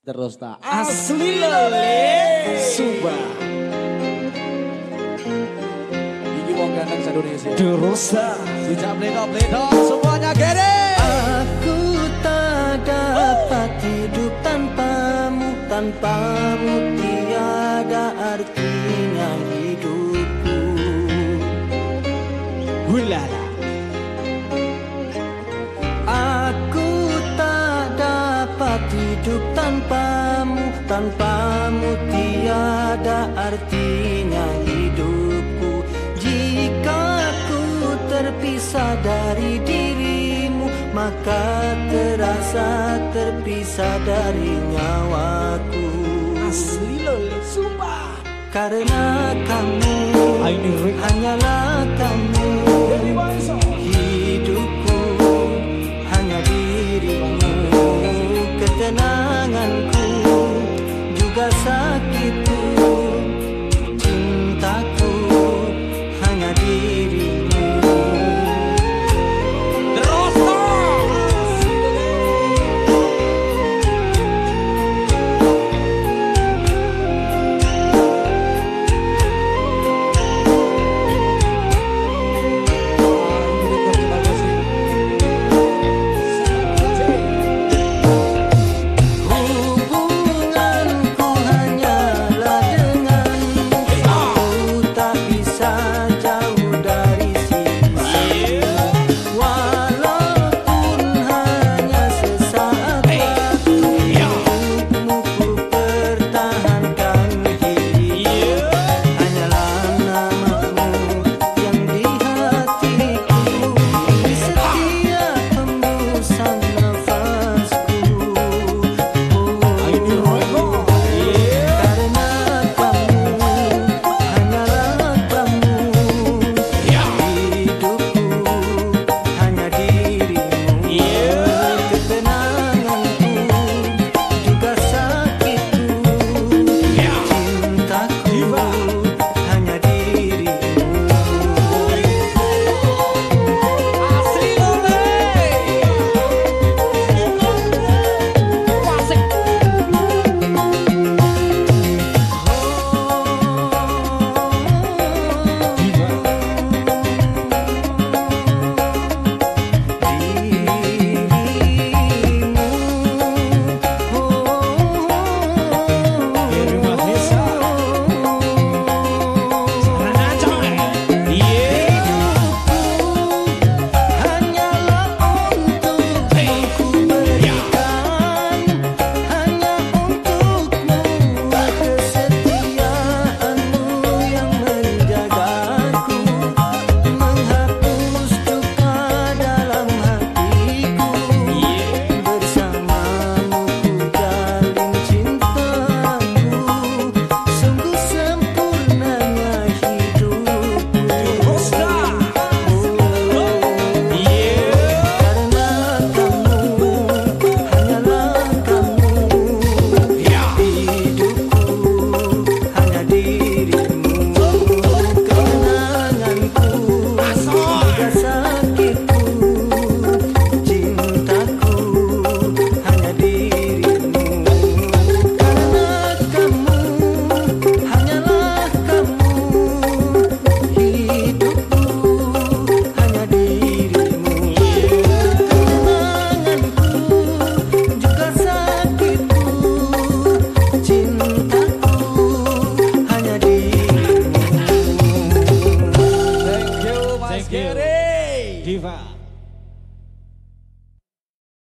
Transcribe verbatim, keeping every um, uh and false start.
Terus tak asli lele Sumpah Iki wong ganteng se-Indonesia terus tak sejak bledo-bledo semuanya gede. Aku tak dapat hidup tanpamu, tanpamu tiada artinya hidupku. Hulala. Aku tak dapat hidup tanpamu, tanpamu tiada artinya hidupku. Jika aku terpisah dari dirimu, maka terasa terpisah dari nyawaku. Asli lele sumpah. Karena kamu hanyalah kamu, hidupku hanya dirimu. Ketenanganku juga sakitku, cintaku hanya dirimu. Diva.